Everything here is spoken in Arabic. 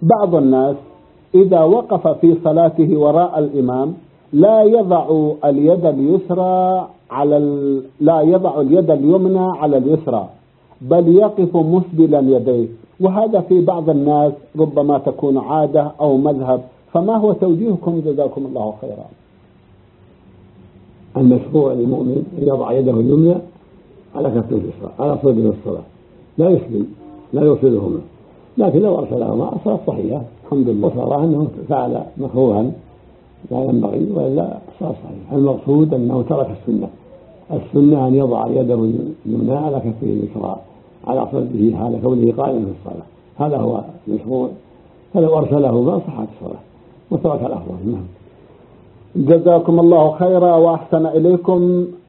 بعض الناس إذا وقف في صلاته وراء الإمام لا يضع اليد اليسرى لا يضع اليد اليمنى على اليسرى، بل يقف مسدلا يديه، وهذا في بعض الناس ربما تكون عادة أو مذهب، فما هو توجيهكم جزاكم الله خيرا؟ المشروع للمؤمن أن يضع يده اليمنى على كفه اليسرى على صدر الصلاة، لا يسلم لا يرسلهما، لكن لو أرسلهما الصلاة صحيحة الحمد لله، وصار أنه فعل مكروها لا ينبغي، وإلا الصلاة صحيحة. المقصود أنه ترك السنة أن يضع يده اليمنى على كفه اليسرى على صدره حال كونه قائما في الصلاة، هذا هو المشروع، فلو أرسلهما صحت الصلاة وترك الأفضل. جزاكم الله خيرا وأحسن إليكم.